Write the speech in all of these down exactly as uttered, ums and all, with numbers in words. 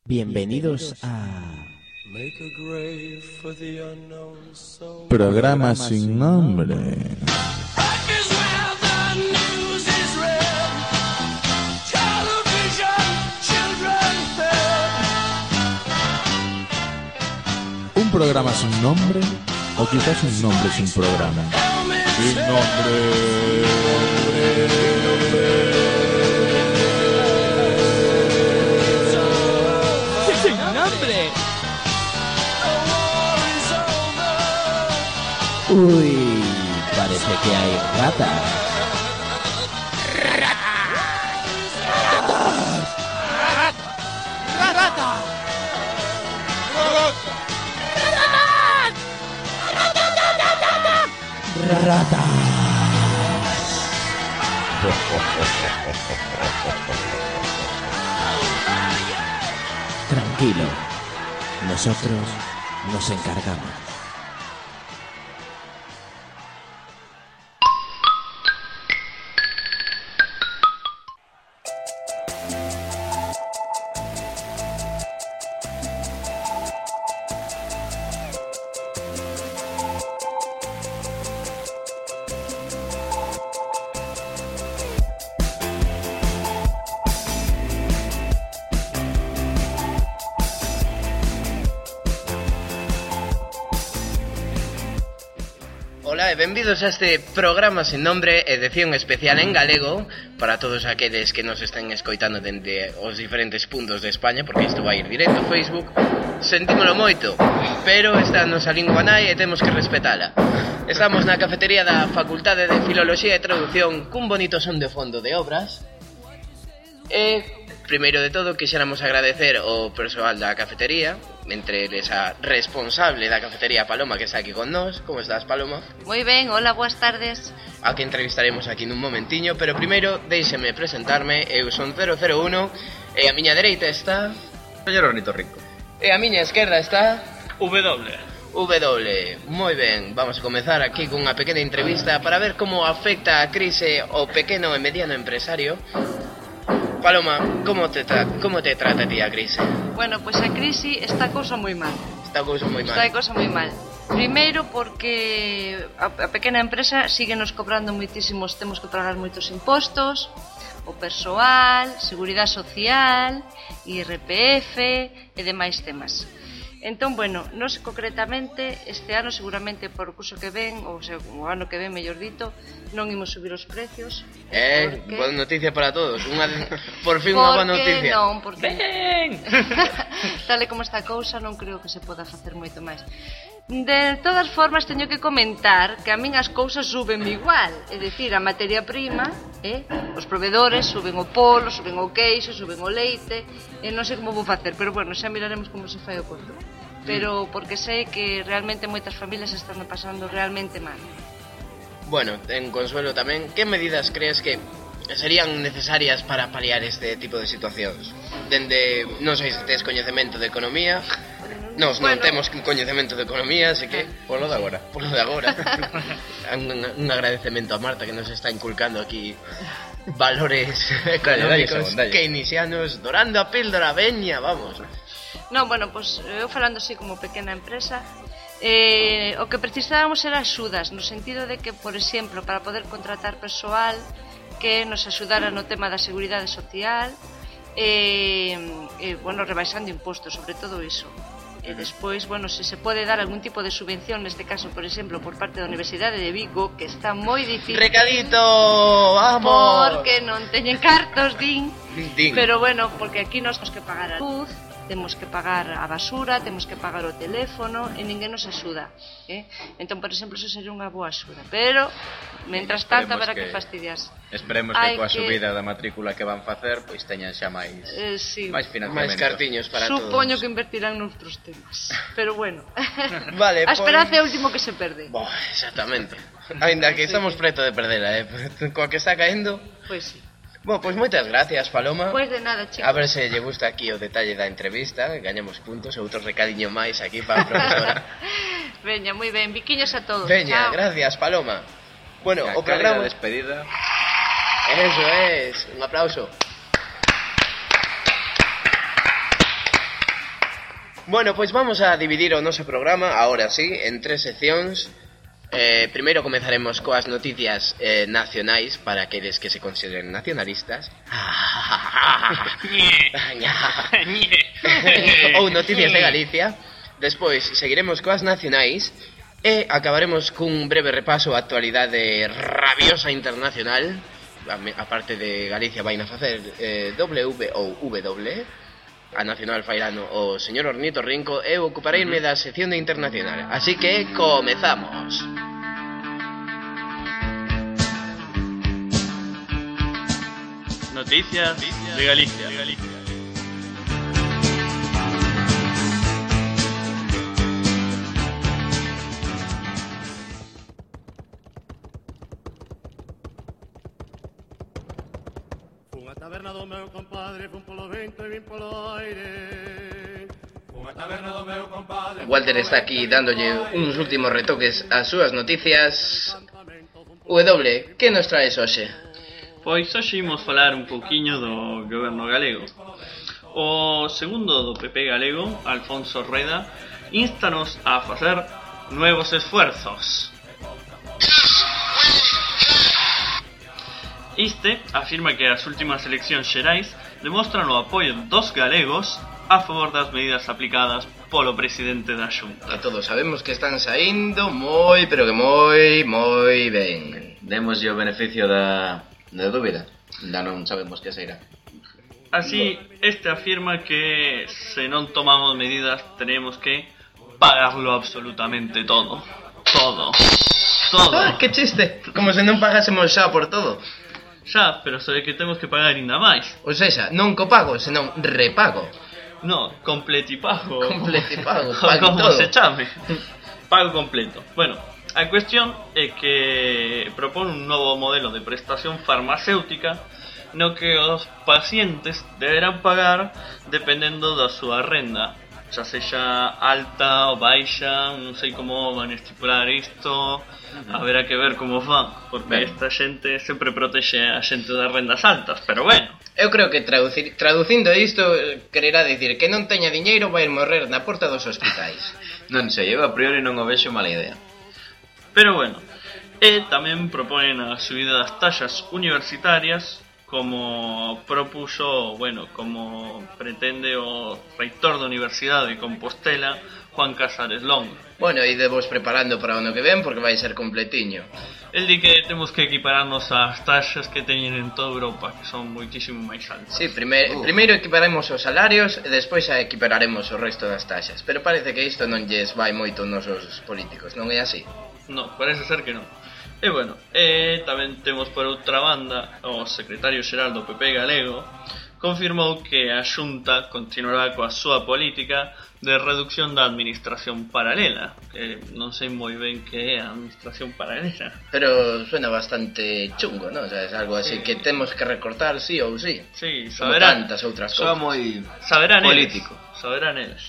Bienvenidos a... Programa sin nombre. Un programa sin nombre, o quizás un nombre sin programa. Sin nombre. ¡Sin nombre! Uy, parece que hay ratas. Ratas. Tranquilo, nosotros nos encargamos. Ola e benvidos a este programa sen nombre, edición especial en galego para todos aqueles que nos estén escoitando dende os diferentes puntos de España, porque isto vai ir directo a Facebook. Sentímolo moito, pero esta é a nosa lingua nai e temos que respetala. Estamos na cafetería da Facultade de Filoloxía e Traducción cun bonito son de fondo de obras. E, primeiro de todo, quixéramos agradecer ao persoal da cafetería, entre eles a responsable da cafetería, Paloma, que está aquí con nós. Como estás, Paloma? Moi ben, hola, boas tardes. A que entrevistaremos aquí nun momentiño, pero primeiro deixeme presentarme. Eu son cero cero uno e a miña dereita está... Señor Ornitorrinco. E a miña esquerda está... W. W. Moi ben, vamos a comezar aquí cunha pequena entrevista para ver como afecta a crise ao pequeno e mediano empresario. Paloma, como te, tra como te trata a ti a crise? Bueno, pois pues a crise está cousa moi mal. Está cousa moi mal. Está cousa moi mal. Primeiro porque a, a pequena empresa sigue nos cobrando moitísimos, temos que pagar moitos impostos, o persoal, seguridade social, I R P F e demais temas. Entón, bueno, nos concretamente este ano seguramente por o curso que ven, ou sea, o ano que ven, mellor dito, non imos subir os precios. Eh, porque... boa noticia para todos. Unha por fin unha boa noticia. Non, porque Ben. tal e como está a cousa, non creo que se poda facer moito máis. De todas formas, teño que comentar que a min as cousas suben igual. É dicir, a materia prima, eh? Os provedores suben o polo, suben o queixo, suben o leite, e non sei como vou facer, pero bueno, xa miraremos como se fai o conto. Pero porque sei que realmente moitas familias están pasando realmente mal. Bueno, en consuelo tamén, que medidas crees que serían necesarias para paliar este tipo de situacións? Dende, non sei se tes coñecemento de economía. Nos non bueno. temos coñecemento de economía, así que polo de agora. Polo de agora. un, un agradecemento a Marta que nos está inculcando aquí valores económicos keynesianos, dorando a píldora, veña, vamos. Non, bueno, pois pues, eu falando así como pequena empresa, eh, o que precisábamos era axudas, no sentido de que, por exemplo, para poder contratar persoal que nos axudara no tema da seguridade social, e, eh, eh, bueno, rebaixando impostos, sobre todo iso. E despois, bueno, se se pode dar algún tipo de subvención, neste caso, por exemplo, por parte da Universidade de Vigo, que está moi difícil. Recadito, vamos. Porque non teñen cartos, din. din. Pero bueno, porque aquí nos temos que pagar a luz, temos que pagar a basura, temos que pagar o teléfono e ninguén nos axuda, eh? Entón, por exemplo, eso sería unha boa axuda. Pero, mentras tanto, haberá que, que fastidiarse. Esperemos que coa que... subida da matrícula que van facer, pois teñan xa máis eh, sí. máis financiamento. Máis cartiños para Supoño todos. Supoño que invertirán noutros temas. Pero bueno, vale, a esperanza é o último que se perde. Boh, exactamente. Ainda que estamos preto de perdela, eh? Coa que está caendo. Pois sí. Bueno, pois moitas gracias, Paloma. Pois de nada, chicos. A ver se lle gusta aquí o detalle da entrevista, gañamos puntos, outro recadiño máis aquí para a profesora. Veña, moi ben, biquiños a todos. Veña, chao. Gracias, Paloma. Bueno, la o programa de despedida. Eso es, un aplauso. Bueno, pois vamos a dividir o noso programa, ahora sí, en tres seccións. Eh, primeiro comezaremos coas noticias eh, nacionais para aqueles que se consideren nacionalistas. Ou noticias de Galicia. Despois seguiremos coas nacionais e acabaremos cun breve repaso á actualidade rabiosa internacional. A parte de Galicia vai na facer eh, W ou W. A nacional fairano o señor Ornito Rinco. Eu ocupareime da sección de internacional. Así que comezamos. Noticias de Galicia. Fun a taberna do meu compadre, fun polo vento e vin polo aire. Fun a taberna do meu compadre. Walter está aquí dándolle uns últimos retoques ás súas noticias. W, que nos traes hoxe? Pois hoxe imos falar un pouquiño do goberno galego. O segundo do P P galego, Alfonso Rueda, instanos a facer nuevos esfuerzos. Este afirma que as últimas eleccións xerais demostran o apoio dos galegos a favor das medidas aplicadas polo presidente da Xunta. Que todos sabemos que están saindo moi, pero que moi, moi ben. Démoslle o beneficio da, da dúbida. Da non sabemos que será. Así, este afirma que se non tomamos medidas tenemos que pagarlo absolutamente todo. Todo. Todo. Ah, que chiste. Como se non pagásemos xa por todo. Xa, pero sabe que temos que pagar ainda máis. Ou seja, non copago, senón repago. No, completipago. Completipago, Como todo. se chame. Pago completo. Bueno, a cuestión é que propone un novo modelo de prestación farmacéutica no que os pacientes deberán pagar dependendo da súa renda, xa sexa alta ou baixa, non sei como van estipular isto, haberá que ver como van, porque Ben. esta xente sempre protexe a xente das rendas altas, pero bueno. Eu creo que traducir, traducindo isto quererá dicir que non teña diñeiro vai morrer na porta dos hospitais. Non sei, eu a priori non o vexo mala idea. Pero bueno, e tamén proponen a subida das taxas universitarias, como propuso, bueno, como pretende o reitor da Universidade de Compostela, Juan Casares Longo. Bueno, e debos preparando para o ano que ven porque vai ser completiño. El di que temos que equipararnos ás taxas que teñen en toda Europa, que son moitísimo máis altas. Sí, primer, Uh. primeiro equiparemos os salarios e despois a equipararemos o resto das taxas. Pero parece que isto non lles vai moito nos nosos políticos, non é así? No, parece ser que non. E bueno, e tamén temos por outra banda o secretario xeral do P P galego confirmou que a Xunta continuará coa súa política de reducción da administración paralela, que non sei moi ben que é a administración paralela. Pero suena bastante chungo, non? O sea, es algo así Sí. que temos que recortar sí ou sí. Sí, Como saberán, tantas outras Soa cousas. moi saberán político. eles, saberán eles.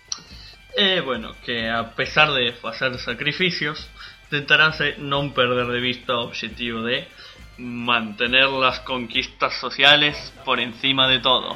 E bueno, que a pesar de facer sacrificios, tentaránse non perder de vista o objetivo de mantener las conquistas sociales por encima de todo.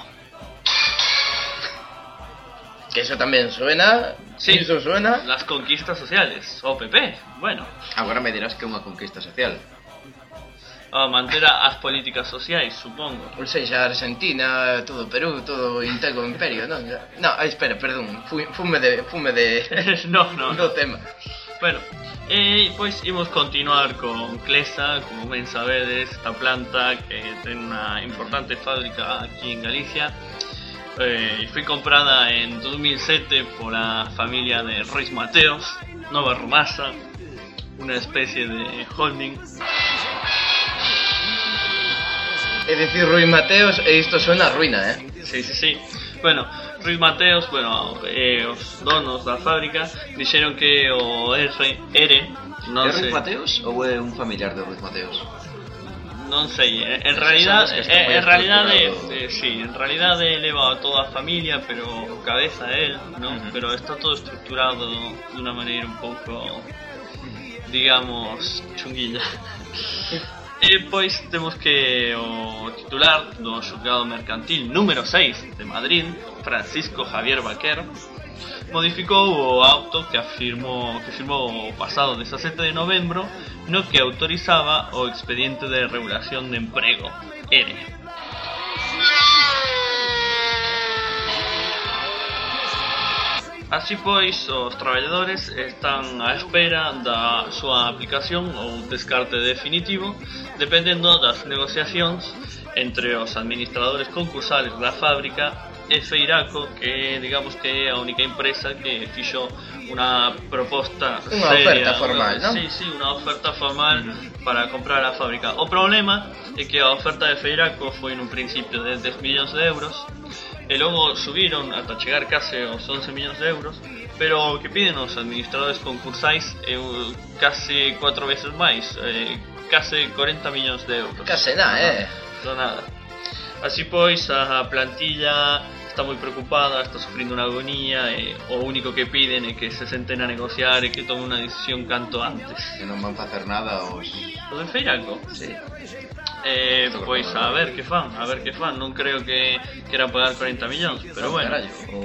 Que eso tamén suena. Sí. Iso suena. Las conquistas sociales, o P P, bueno, Agora me dirás que é unha conquista social. a manter as políticas sociais, supongo. Ou seja, Argentina, todo Perú, todo Intego Imperio, non? No, ai, espera, perdón, fu- fume de fume de no, no, no. do tema. Bueno, e pois imos continuar con Clesa, como ben sabedes, esta planta que ten unha importante fábrica aquí en Galicia. Eh, foi comprada en dos mil sete por a familia de Reis Mateos, Nova Romasa, unha especie de holding. É dicir, Rui Mateos, e isto suena a ruína, eh? Sí, sí, sí. Bueno, Ruiz Mateos, bueno, eh, os donos da fábrica dixeron que o R, R non É sei, Ruiz Mateos ou é un familiar de Ruiz Mateos? non sei, eh, en Esas realidad, sabes que está eh, moi en realidade, estructurado. eh, sí, en realidade leva a toda a familia, pero cabeza él, ¿no? Ujú. Pero está todo estructurado de unha maneira un pouco, digamos, chunguilla. E pois temos que o titular do xulgado mercantil número seis de Madrid, Francisco Javier Baquer, modificou o auto que afirmou que firmou o pasado dezasete de novembro, no que autorizaba o expediente de regulación de emprego, E R E. Así pois, os traballadores están á espera da súa aplicación ou descarte definitivo, dependendo das negociacións entre os administradores concursales da fábrica e Feiraco, que digamos que é a única empresa que fixo unha proposta unha seria, oferta formal, una, ¿no? Sí, sí, unha oferta formal uh-huh. para comprar a fábrica. O problema é que a oferta de Feiraco foi nun principio de dez millóns de euros e logo subiron ata chegar case aos once millóns de euros, pero o que piden os administradores concursais é case cuatro veces máis, eh, case cuarenta millóns de euros. Case nada, eh? Non nada. Así pois, a plantilla está moi preocupada, está sufrindo unha agonía e o único que piden é que se senten a negociar e que tomen unha decisión canto antes. Que non van facer nada os... O de Feiraco? Sí. Eh, pois a ver que fan, a ver que fan. Non creo que queran pagar cuarenta millóns, pero bueno. Carallo, o...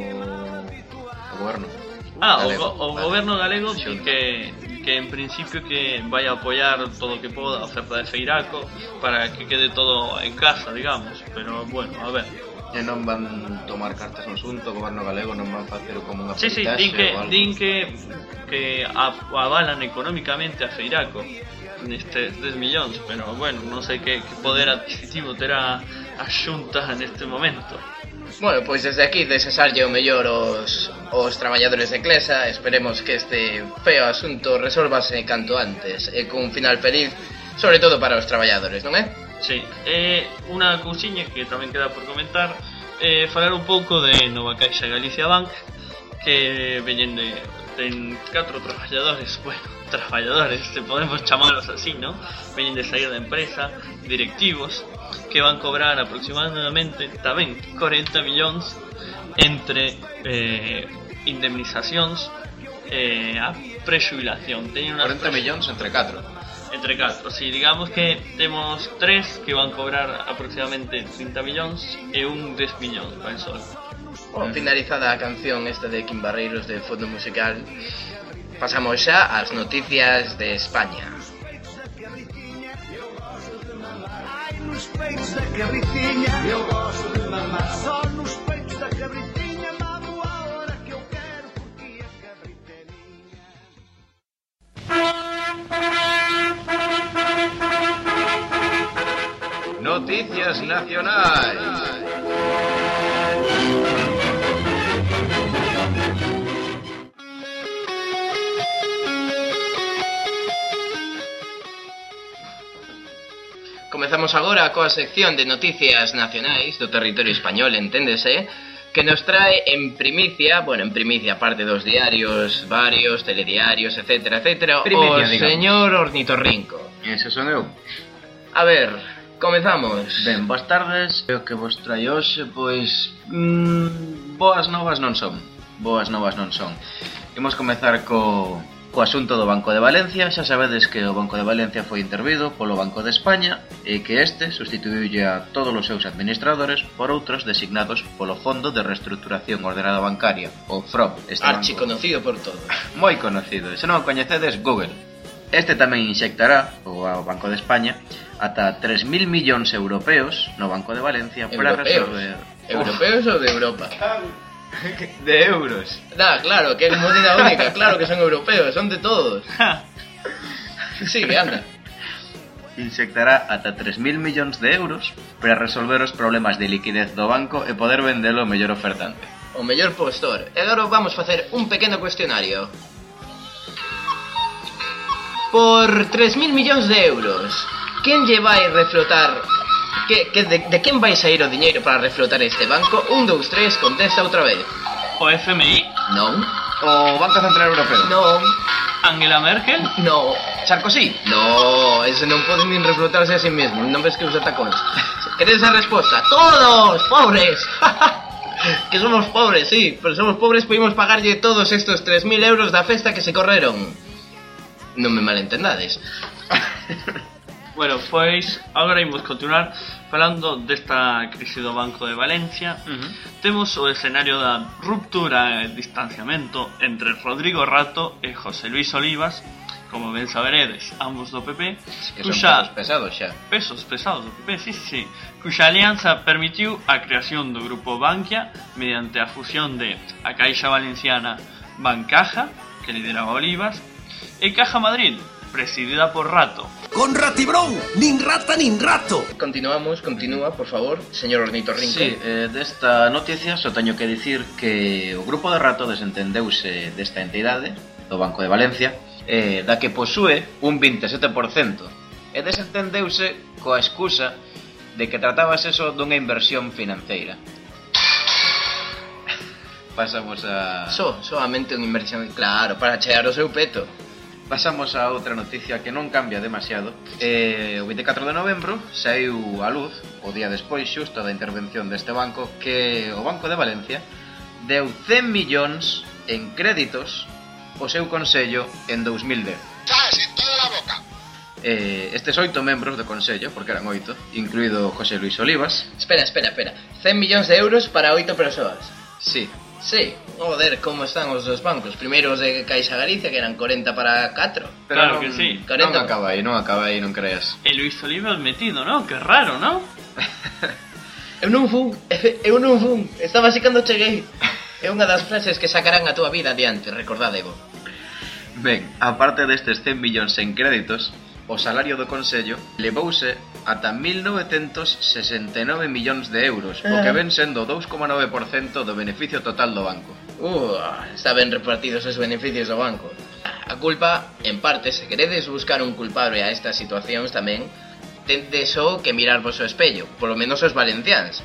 o goberno. Ah, galego, o, o vale. goberno galego sí, que, que en principio que vai a apoiar todo o que poda a oferta de Feiraco para que quede todo en casa, digamos. Pero bueno, a ver. E non van tomar cartas no asunto, o goberno galego non van facer como unha Sí, sí, peritaxe din que, ou algo. din que, que avalan económicamente a Feiraco nestes dez millóns, pero bueno, non sei que, que poder adquisitivo terá a Xunta neste momento. Bueno, pois desde aquí desexarlle o mellor aos, aos traballadores de Clesa. Esperemos que este feo asunto resolvase canto antes e cun final feliz, sobre todo para os traballadores, non é? Sí, eh, unha cousiña que tamén queda por comentar, eh, falar un pouco de Nova Caixa Galicia Bank, que veñen de ten catro traballadores, bueno, traballadores, se podemos chamarlos así, ¿no? Veñen de sair da empresa, directivos, que van cobrar aproximadamente tamén cuarenta millóns entre eh, indemnizacións e eh, a prexubilación. Teñen cuarenta millóns entre catro. Entre catro, si, sí, digamos que temos tres que van cobrar aproximadamente trinta millóns e un dez millóns, ben só. Bueno, finalizada a canción esta de Kim Barreiros de fondo musical, pasamos xa ás noticias de España. Nos peitos da cabritiña, eu gosto de mamar só nos peitos da cabritiña, mamo a hora que eu quero porque a cabrita é minha. Noticias nacionais. Comezamos agora coa sección de noticias nacionais do territorio español, enténdese, que nos trae en primicia, bueno, en primicia, aparte dos diarios, varios, telediarios, etcétera, etcétera, Primicia, o digamos. señor Ornitorrinco. Ese son eu. A ver, comezamos. Ben, boas tardes. O que vos trai hoxe, pois... Mmm, boas novas non son. Boas novas non son. Imos comezar co... co asunto do Banco de Valencia. Xa sabedes que o Banco de Valencia foi intervido polo Banco de España e que este sustituíulle a todos os seus administradores por outros designados polo Fondo de Reestructuración Ordenada Bancaria, o F R O B. Este Archi banco... conocido por todos. Moi conocido. Se non o coñecedes, Google. Este tamén inxectará, o Banco de España, ata tres mil millóns europeos no Banco de Valencia para Europeos. resolver... Europeos ou de Europa? De euros. Da, claro, que é moneda única, claro que son europeos, son de todos. Sí, que anda. Inxectará ata tres mil millóns de euros para resolver os problemas de liquidez do banco e poder vendelo ao mellor ofertante. O mellor postor. E agora vamos facer un pequeno cuestionario. Por tres mil millóns de euros, quen lle vai reflotar... Que, que de, de quen vai sair o diñeiro para reflotar este banco? Un, dous, tres, contesta outra vez. O F M I, Non. O Banco Central Europeo. Non. Angela Merkel, No. Sarkozy. No, ese non pode nin reflotarse a sí mesmo. Non ves que usa tacóns. Queredes a resposta? Todos, pobres. Que somos pobres, sí, pero somos pobres, podemos pagarlle todos estos tres mil euros da festa que se correron. Non me malentendades. Bueno, pois agora imos continuar falando desta crise do Banco de Valencia. Uh-huh. Temos o escenario da ruptura e distanciamento entre Rodrigo Rato e José Luis Olivas, como ben saberedes, ambos do P P, Que son cuxa pesos pesados xa. pesos pesados do P P, sí, sí, sí, cuxa alianza permitiu a creación do grupo Bankia mediante a fusión de a Caixa Valenciana Bancaja, que lideraba Olivas, e Caja Madrid, presidida por Rato. Con Ratibrón, nin rata nin rato. Continuamos, continúa, por favor, señor Ornitorrinco. Sí, eh, desta noticia só teño que dicir que o grupo de Rato desentendeuse desta entidade, do Banco de Valencia, eh, da que posúe un veintisiete por cento, e desentendeuse coa excusa de que tratábase eso dunha inversión financeira. Pasamos a... So, solamente unha inversión, claro, para chear o seu peto. Pasamos a outra noticia que non cambia demasiado. eh, O veinticuatro de novembro saiu a luz, o día despois xusto da intervención deste banco, que o Banco de Valencia deu cen millóns en créditos ao seu consello en dous mil dez. eh, Estes oito membros do consello, porque eran oito, incluído José Luis Olivas. Espera, espera, espera. cen millóns de euros para oito persoas. Sí, Sí, joder, como están os dos bancos. Primeiro os de Caixa Galicia, que eran corenta para catro. Claro non, que sí. Non correcto. acaba aí, non acaba aí, non creas. E Luis Olivas metido, ¿no? Que raro, ¿no? Eu non fun, eu non fun. Estaba así cando cheguei. É unha das frases que sacarán a túa vida adiante, recordade vos. Ben, aparte destes cen millóns en créditos, o salario do Consello levouse ata mil novecentos sesenta e nove millóns de euros, o que ven sendo o dous coma nove por cento do beneficio total do banco. Uh, está ben repartidos os beneficios do banco. A culpa, en parte, se queredes buscar un culpable a estas situacións tamén, tendes só que mirar vos o espello, polo menos os valenciáns.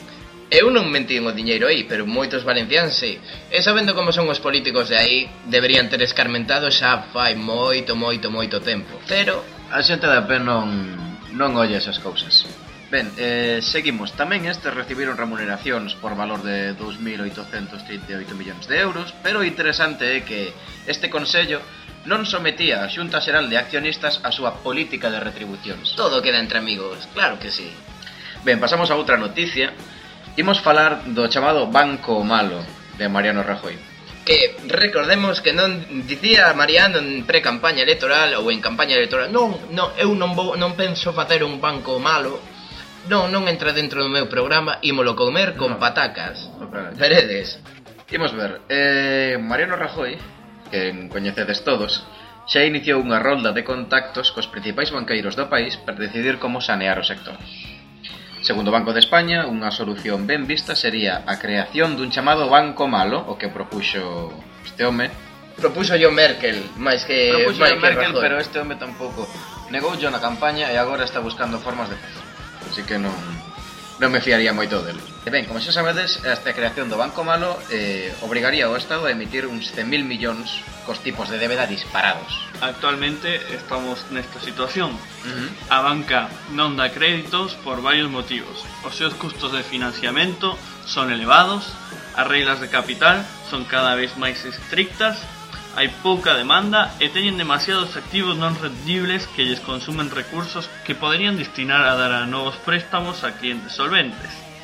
Eu non mentín o diñeiro aí, pero moitos valenciáns sí. E sabendo como son os políticos de aí, deberían ter escarmentado xa fai moito, moito, moito tempo. Pero A xente da P non, non olla esas cousas. Ben, eh, seguimos. Tamén estes recibiron remuneracións por valor de dous mil oitocentos trinta e oito millóns de euros, pero o interesante é que este Consello non sometía a Xunta Xeral de Accionistas a súa política de retribucións. todo queda entre amigos, claro que sí. Ben, pasamos a outra noticia. Imos falar do chamado Banco Malo de Mariano Rajoy. Que recordemos que non dicía Mariano en pre-campaña electoral ou en campaña electoral, non, non, eu non vou, non penso facer un banco malo. Non, non entra dentro do meu programa, ímolo comer con No. patacas. Espera. Veredes. Imos ver, eh, Mariano Rajoy, que coñecedes todos, xa iniciou unha rolda de contactos cos principais banqueiros do país para decidir como sanear o sector. Segundo o Banco de España, unha solución ben vista sería a creación dun chamado Banco Malo, o que propuxo este home. Propuso yo Merkel, máis que Propuxo máis a que Merkel, Rajoy. pero este home tampouco negou yo na campaña e agora está buscando formas de facer. Así que non, non me fiaría moito dele. E ben, como xa sabedes, esta creación do Banco Malo eh, obrigaría ao Estado a emitir uns cen mil millóns cos tipos de débeda disparados. Actualmente estamos nesta situación. Uh-huh. A banca non dá créditos por varios motivos. Os seus custos de financiamento son elevados, as reglas de capital son cada vez máis estrictas, hai pouca demanda e teñen demasiados activos non rendibles que lles consumen recursos que poderían destinar a dar a novos préstamos a clientes solventes.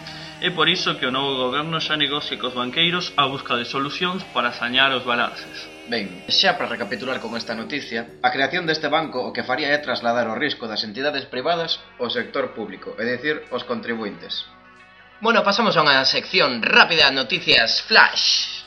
É por iso que o novo goberno xa negocia cos banqueiros a busca de solucións para sañar os balances. Ben, xa para recapitular con esta noticia, a creación deste banco o que faría é trasladar o risco das entidades privadas ao sector público, é dicir, aos contribuintes. Bueno, pasamos a unha sección rápida, noticias flash.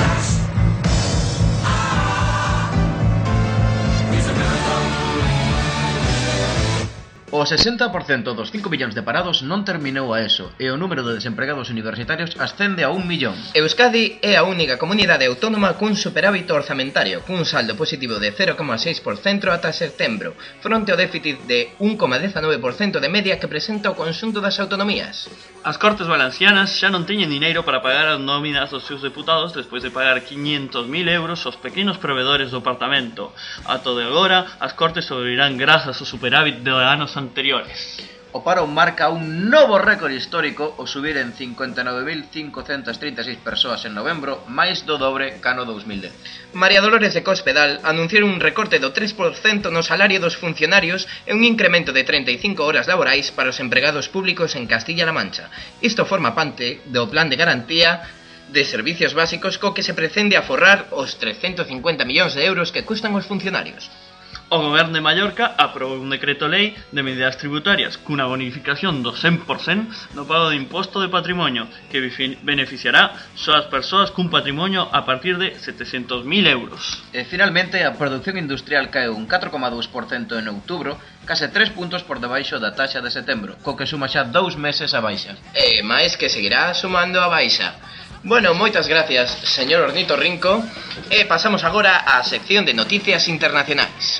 O sesenta por cento dos cinco millóns de parados non terminou a ESO e o número de desempregados universitarios ascende a un millón. Euskadi é a única comunidade autónoma cun superávit orzamentario, cun saldo positivo de cero coma seis por cento ata setembro, fronte ao déficit de un coma dezanove por cento de media que presenta o conxunto das autonomías. As Cortes Valencianas xa non teñen dineiro para pagar as nóminas dos seus deputados despois de pagar quinhentos mil euros aos pequenos provedores do Parlamento. A todo agora, as Cortes sobrevirán grazas ao superávit de anos anteriores. o paro marca un novo récord histórico ao subir en cincuenta e nove mil cincocentas trinta e seis persoas en novembro, máis do dobre ca no dos mil dez. María Dolores de Cospedal anunciou un recorte do tres por cento no salario dos funcionarios e un incremento de trinta e cinco horas laborais para os empregados públicos en Castilla-La Mancha. Isto forma parte do plan de garantía de servicios básicos co que se pretende aforrar os trescentos cincuenta millóns de euros que custan os funcionarios. O Goberno de Mallorca aprobou un decreto lei de medidas tributarias cunha bonificación do cen por cento no pago de imposto de patrimonio que beneficiará só as persoas cun patrimonio a partir de setecentos mil euros. E finalmente a produción industrial caeu un catro coma dous por cento en outubro, case tres puntos por debaixo da taxa de setembro, co que suma xa dous meses a baixa. E máis que seguirá sumando a baixa. Bueno, moitas gracias, señor Ornitorrinco, e pasamos agora á sección de noticias internacionais.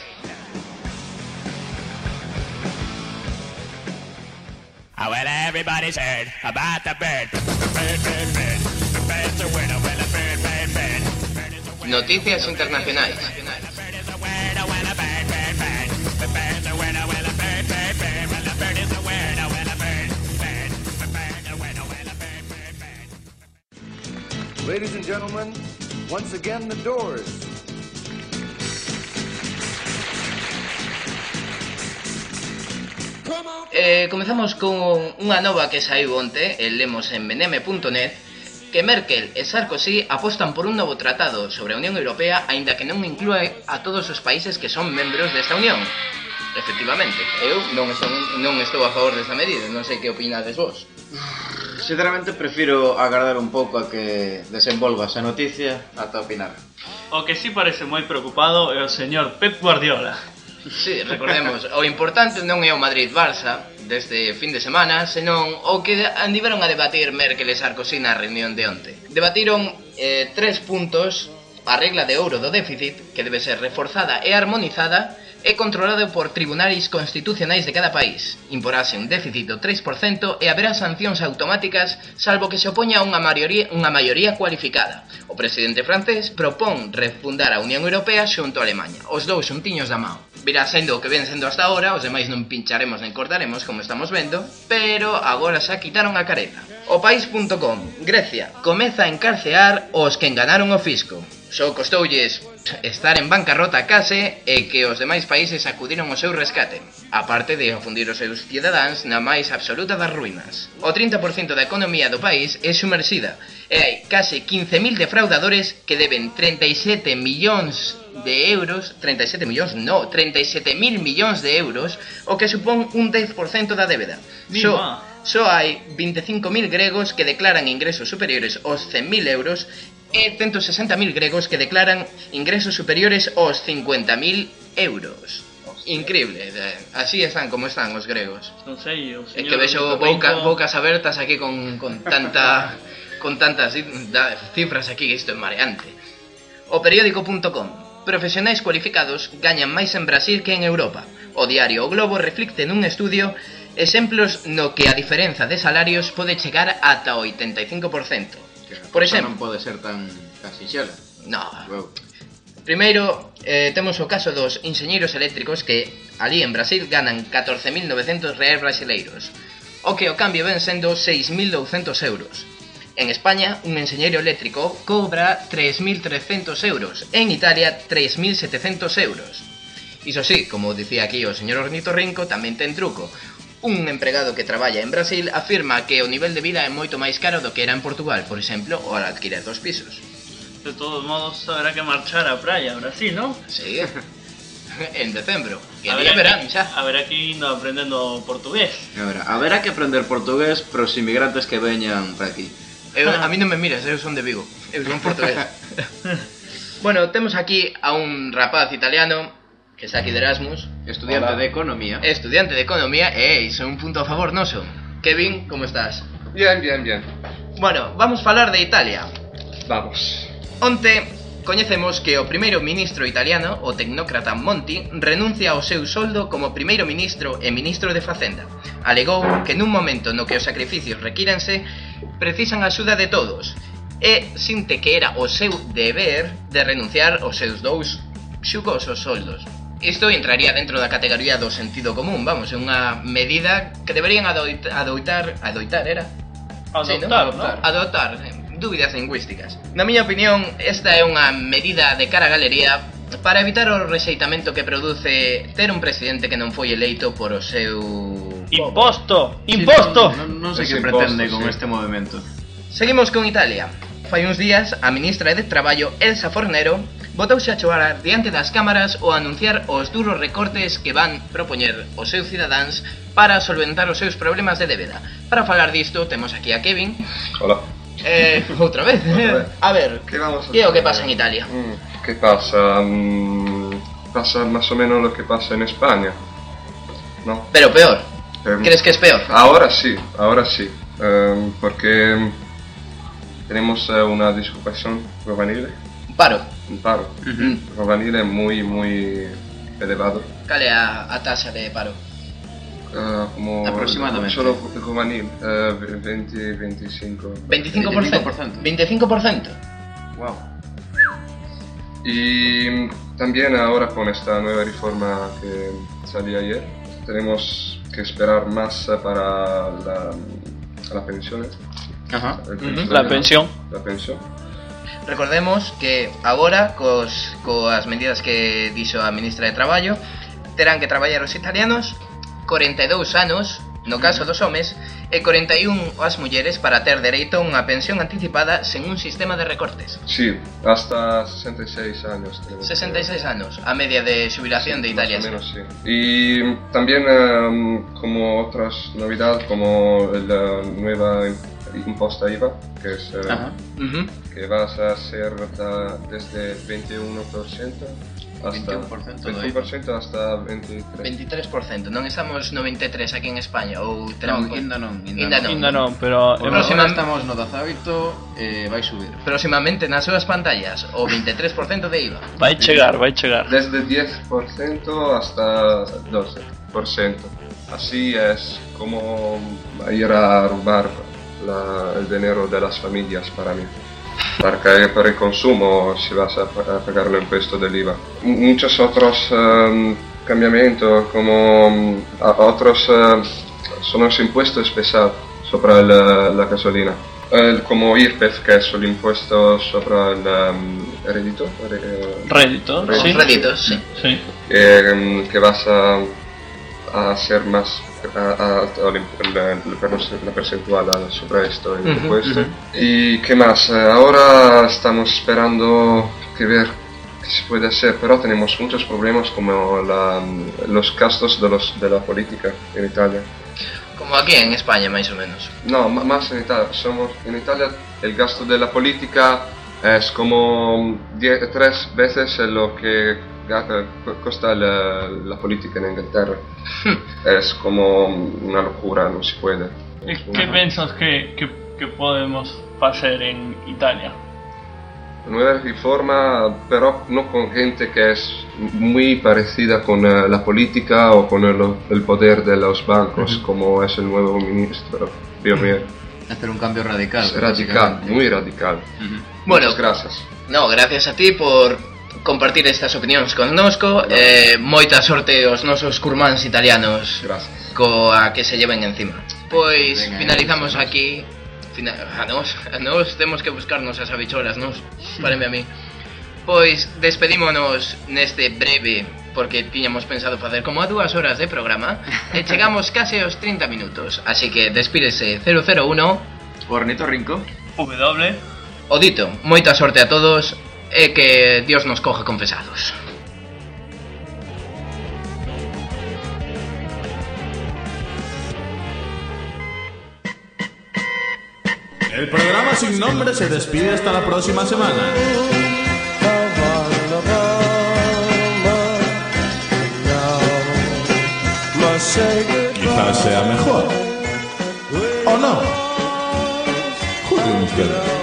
Oh, well, everybody's heard about the bird. Bird, bird, bird. The bird's a word, oh, well, a bird, bird, bird. Bird is a word. Noticias internacionais. The bird is a word, oh, well, a bird, bird, bird. The bird's a word, oh, well, a bird, bird, bird. Well, the bird is a word, oh, well, a bird, bird. The bird's a word, oh, well, a bird, bird, bird. Ladies and gentlemen, once again the Doors. Eh, comezamos con unha nova que saiu onte, e lemos en meneme punto net, que Merkel e Sarkozy apostan por un novo tratado sobre a Unión Europea aínda que non inclúe a todos os países que son membros desta Unión. Efectivamente, eu non estou, non estou a favor desta medida, non sei que opinades vos. Sinceramente prefiro agardar un pouco a que desenvolva esa noticia ata opinar. O que sí parece moi preocupado é o señor Pep Guardiola. Sí, recordemos, o importante non é o Madrid-Barça deste fin de semana, senón o que andiveron a debatir Merkel e Sarkozy na reunión de onte. Debatiron eh, tres puntos: a regla de ouro do déficit, que debe ser reforzada e armonizada, e controlado por tribunais constitucionais de cada país. Imporase un déficit do tres por cento e haberá sancións automáticas salvo que se opoña unha maioría, unha maioría cualificada. O presidente francés propón refundar a Unión Europea xunto a Alemanha, os dous xuntiños da mao. Virá sendo o que ven sendo hasta ahora, os demais non pincharemos nen cortaremos, como estamos vendo, pero agora xa quitaron a careta. O país punto com, Grecia, comeza a encarcear os que enganaron o fisco. Só costoulles estar en bancarrota case e que os demais países acudiron ao seu rescate, aparte de afundir os seus cidadáns na máis absoluta das ruínas. O trinta por cento da economía do país é sumersida e hai case quince mil defraudadores que deben treinta e sete millóns de euros, treinta e sete millóns, no, treinta e sete mil millóns de euros, o que supón un dez por cento da débeda. Só, só hai vinte e cinco mil gregos que declaran ingresos superiores aos cen mil euros e ciento sesenta mil gregos que declaran ingresos superiores aos cincuenta mil euros. Increíble, así están como están os gregos. Non sei, o señor... É que vexo boca, bocas abertas aquí con, con tanta con tantas cifras aquí que isto é mareante. O periódico punto com. Profesionais cualificados gañan máis en Brasil que en Europa. O diario O Globo reflicte nun estudio exemplos no que a diferenza de salarios pode chegar ata o oitenta e cinco por cento. Por exemplo, non pode ser tan casixela. No. Wow. Primeiro, eh, temos o caso dos enxeñeiros eléctricos que ali en Brasil ganan catorce mil novecientos reais brasileiros, o que o cambio ven sendo seis mil douscentos euros. En España, un enxeñeiro eléctrico cobra tres mil trescentos euros, en Italia tres mil setecientos euros. Iso sí, como dicía aquí o señor Ornitorrinco, tamén ten truco. Un empregado que traballa en Brasil afirma que o nivel de vida é moito máis caro do que era en Portugal, por exemplo, ao adquirir dos pisos. De todos modos, haberá que marchar á praia a Brasil, non? Sí, en decembro. E haberá día verán, que, xa. Haberá que ir aprendendo portugués. Haberá, haberá que aprender portugués para os inmigrantes que veñan para aquí. Eu, a mí non me miras, eu son de Vigo. Eu son portugués. Bueno, temos aquí a un rapaz italiano que está aquí de Erasmus, estudiante Hola. de economía. Estudiante de economía, e iso é un punto a favor noso. Kevin, como estás? Bien, bien, bien. Bueno, vamos falar de Italia. Vamos. Onte coñecemos que o primeiro ministro italiano, o tecnócrata Monti, renuncia ao seu soldo como primeiro ministro e ministro de Facenda. Alegou que nun momento no que os sacrificios requírense, precisan a axuda de todos, e sinte que era o seu deber de renunciar aos seus dous xugosos soldos. Isto entraría dentro da categoría do sentido común, vamos, é unha medida que deberían adoit- adoitar, adoitar era? Adoptar, Sí, ¿no? Adoptar, eh, dúbidas lingüísticas. Na miña opinión, esta é unha medida de cara a galería para evitar o rexeitamento que produce ter un presidente que non foi eleito por o seu... Imposto, imposto. Non, non sei Ese que pretende imposto, con sí. este movimento. Seguimos con Italia. Fai uns días, a ministra de Traballo, Elsa Fornero, botouse a chorar diante das cámaras ao anunciar os duros recortes que van propoñer os seus cidadáns para solventar os seus problemas de débeda. Para falar disto, temos aquí a Kevin. Hola. Eh, outra vez. Otra vez. A ver, ¿Qué vamos a que é o que hacer? pasa en Italia? Mm, ¿Qué pasa? Mm, pasa más o menos lo que pasa en España, ¿no? Pero peor. Em, ¿Crees que es peor? Ahora sí, ahora sí. Em, porque tenemos eh, una desocupación juvenil, Paro. un paro Uh-huh. juvenil muy, muy elevado. Cale a, a taxa de paro? Eh, como Aproximadamente. Solo ju- juvenil, eh, veinte, veinticinco. veinticinco por ciento. veinticinco por ciento. Wow. Y también ahora con esta nueva reforma que salió ayer, tenemos que esperar más eh, para la, la pensión. Ajá. El Ujú, pensión, La ¿no? pensión. La pensión. Recordemos que agora cos, coas medidas que dixo a ministra de Traballo terán que traballar os italianos corenta e dous anos no caso dos homes e corenta e un as mulleres para ter dereito a unha pensión anticipada sen un sistema de recortes. Sí, hasta sesenta y seis años. tenemos sesenta y seis que- anos, a media de jubilación de Más Italia. o menos, sí. Y también em, como otras novedades como la nueva imposta I V A, que es eh, Ajá. Ujú. que vas a hacer da- desde veintiuno por ciento hasta veintiuno por ciento do veintiuno por ciento hasta veintitrés. veintitrés por ciento, non estamos noventa e tres aquí en España ou Non, teremos ainda non, Ainda non. Ainda non, pero Por hemos- ahora estamos no dezaoito e vai subir. próximamente nas súas pantallas o veintitrés por ciento de I V A. vai chegar, vai chegar. Desde diez por ciento hasta doce por ciento. Así es como ir a robar la- el dinero de las familias para mí. Porque para el consumo si vas a, pa- a pagar el impuesto del I V A. M- Muchos otros em, cambiamientos como em, a- otros eh, son los impuestos especiales sobre la, la gasolina. El- como I R P E F, que es el impuesto sobre el em, rédito. eh, Rédito, Rédito. sí. Réditos, sí. Sí. que, em, que vas a, a hacer más a, a- a la, la- la percentual sobre esto el Ujú, impuesto. ujú. Y qué más, Eh, ahora estamos esperando que ver qué se puede hacer, pero tenemos muchos problemas como la- los gastos de, los, de la política en Italia. Como aquí en España, máis ou menos. No, m- más en Italia. Somos, en Italia el gasto de la política es como die- tres veces lo que ga- co- costa la, la política en Inglaterra. Es como una locura, no se puede. E que pensas que, que, que podemos facer en Italia? Nueva reforma, pero no con gente que es muy parecida con eh, la política o con el, el poder de los bancos, como es el nuevo ministro. Dios mío. Hacer un cambio radical. Es radical, muy radical. Bueno, Muchas gracias. no, gracias a ti por compartir estas opinións connosco. Eh, moita sorte aos nosos curmáns italianos Gracias. coa que se lleven encima. Pois Venga, finalizamos eh, aquí. Fina a nos, a nos temos que buscarnos as habicholas, nos, pareme a mí. Pois despedímonos neste breve, porque tiñamos pensado facer como a dúas horas de programa e chegamos case aos trinta minutos. Así que despídese cero cero uno. Ornitorrinco. W. O dito, moita sorte a todos e que Dios nos coja confesados. El programa sin nombre se despide hasta la próxima semana. Quizás sea mejor. ¿O no? Juzguen ustedes.